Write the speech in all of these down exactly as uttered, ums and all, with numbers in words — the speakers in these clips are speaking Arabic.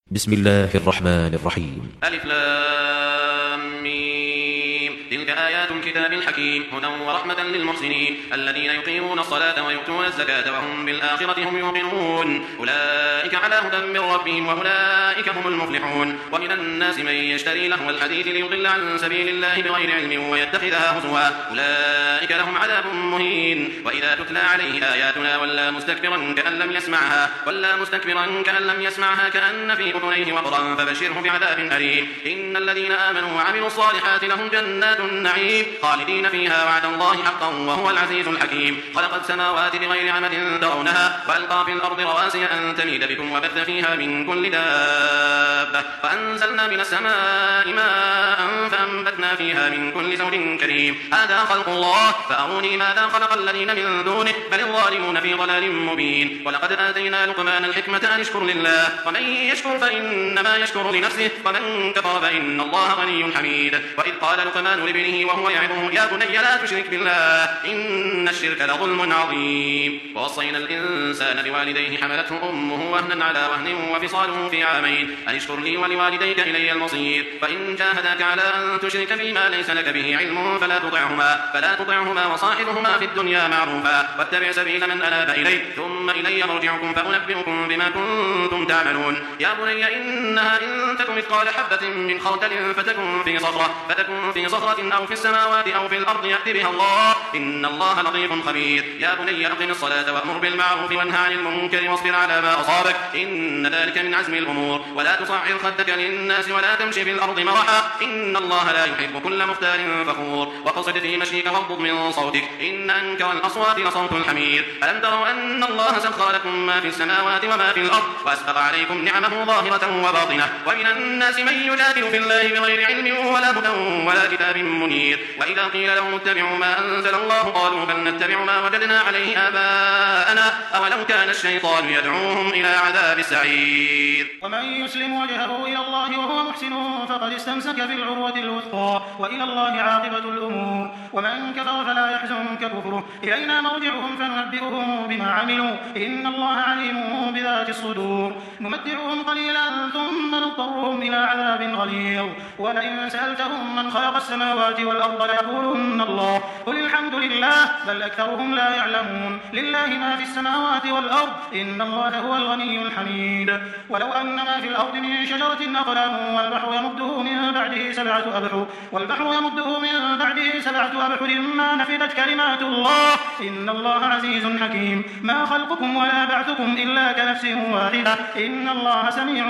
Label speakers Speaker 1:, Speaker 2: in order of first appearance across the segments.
Speaker 1: بسم الله الرحمن الرحيم.
Speaker 2: ألف لام ميم. تلك آيات الكتاب الحكيم هدى ورحمة للمحسنين الذين يقيمون الصلاة ويؤتون الزكاة وهم بالآخرة هم يوقنون أولئك على هدى من ربهم وأولئك هم المفلحون. ومن الناس من يشتري لهو الحديث ليضل عن سبيل الله بغير علم ويتخذها هزوا أولئك لهم عذاب مهين. وإذا تتلى عليه آياتنا ولا مستكبرا كأن لم يسمعها ولا مستكبرا كأن لم يسمعها كأن في أذنيه وقرا فبشره بعذاب أليم. إن الذين آمنوا وعملوا الصالحات لهم جنات النعيم خالدين فيها وعد الله حقا وهو العزيز الحكيم. خلق السماوات بغير عمد ترونها وألقى في الأرض رواسي أن تميد بكم وبث فيها من كل دابة وأنزلنا من السماء ماء فأنبتنا فيها من كل زوج كريم. هذا خلق الله فأروني ماذا خلق الذين من دونه بل الظالمون في ضلال مبين. ولقد آتينا لقمان الحكمة أن اشكر لله ومن يشكر فإنما يشكر لنفسه ومن كفر فإن الله غني حميد. وإذ قال لقمان لابنه وهو يعظه يا بني لا تشرك بالله إن الشرك لظلم عظيم. ووصينا الإنسان بوالديه حملته أمه وهنا على وهن وفصاله في عامين أن اشكر لي ولوالديك إلي المصير. فإن جاهداك على أن تشرك بما ليس لك به علم فلا تطعهما فلا تطعهما وصاحبهما في الدنيا معروفا واتبع سبيل من أناب إلي ثم إلي مرجعكم فأنبئكم بما كنتم تعملون. يا بني إنها إن تكن مثقال حبة من خردل فتكن في صخرة فتكن في صخرة أو في السماوات أو في الأرض يأت بها الله إن الله لطيف خبير. يا بني أقم الصلاة وأمر بالمعروف وانهى عن المنكر واصبر على ما أصابك إن ذلك من عزم الأمور. ولا تصعر خدك للناس ولا تمشي في الأرض مرحا إن الله لا يحب كل مختال فخور. وقصد في مشيك واغضض من صوتك إن أنكر الأصوات لصوت الحمير. ألم تروا أن الله سخر لكم ما في السماوات وما في الأرض وأسبغ عليكم نعمه ظاهرة وباطنة. ومن الناس من يجادل في الله بغير علم ولا هدى ولا كتاب منير. وإذا قيل لهم اتبعوا ما أنزل الله قالوا بل نتبع ما وجدنا عليه آباءنا أولو كان الشيطان يدعوهم إلى عذاب السعير.
Speaker 3: ومن يسلم وجهه إلى الله وهو محسن فقد استمسك بالعروة الوثقى وإلى الله عاقبة الأمور. ومن كفر فلا يحزنك كفره إلينا مرجعهم فننبئهم بما عملوا إن الله عليم بذات الصدور. نمتعهم قليلا ثم نضطرهم إلى عذاب غليظ. ولئن سألتهم من خلق السماوات والأرض ليقولن الله قل الحمد لله بل أكثرهم لا يعلمون. لله ما في السماوات والأرض إن الله هو الغني الحميد. ولو أن ما في الأرض من شجرة أقلام والبحر يمده من بعده سبعة أبحر والبحر يمده من بعده سبعة أبحر ما نفدت كلمات الله إن الله عزيز حكيم. ما خلقكم ولا بعثكم إلا كنفس واحدة إن الله سميع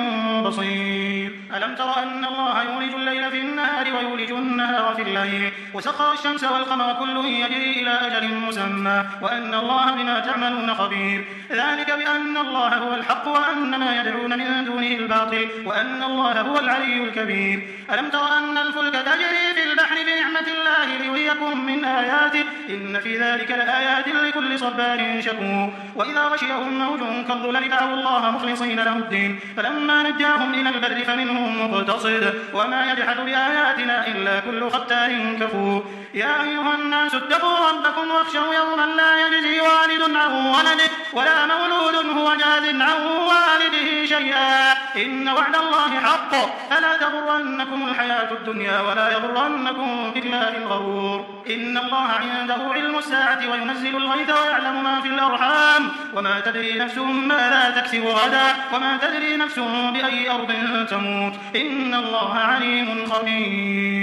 Speaker 3: بصير. ألم تر أن الله يولج الليل في النهار ويولج النهار في الليل وسخر الشمس والقمر كل يجري إلى أجل مسمى وأن الله بما تعملون خبير. ذلك بأن الله هو الحق وأن ما يدعون من دونه الباطل وأن الله هو العلي الكبير. ألم تر أن الفلك تجري في البحر بنعمة الله ليريكم من آياته إن في ذلك لآيات لكل صبار شكور. وإذا غشيهم موج كالظلل دعوا الله مخلصين له الدين فلما نجاهم إلى البر فمنهم مقتصد وما يجحد بآياتنا إلا كل ختار كفور. يا أيها الناس اتقوا ربكم واخشوا يوما لا يجزي والد عن ولده ولا مولود هو جاز عن والده شيئا إن وعد الله حق فلا تغرنكم الحياة الدنيا ولا يغرنكم بالله الغرور. إن الله عنده علم الساعة وينزل الغيث ويعلم ما في الأرحام وما تدري نفس ماذا تكسب غدا وما تدري نفس بأي أرض تموت إن الله عليم خبير.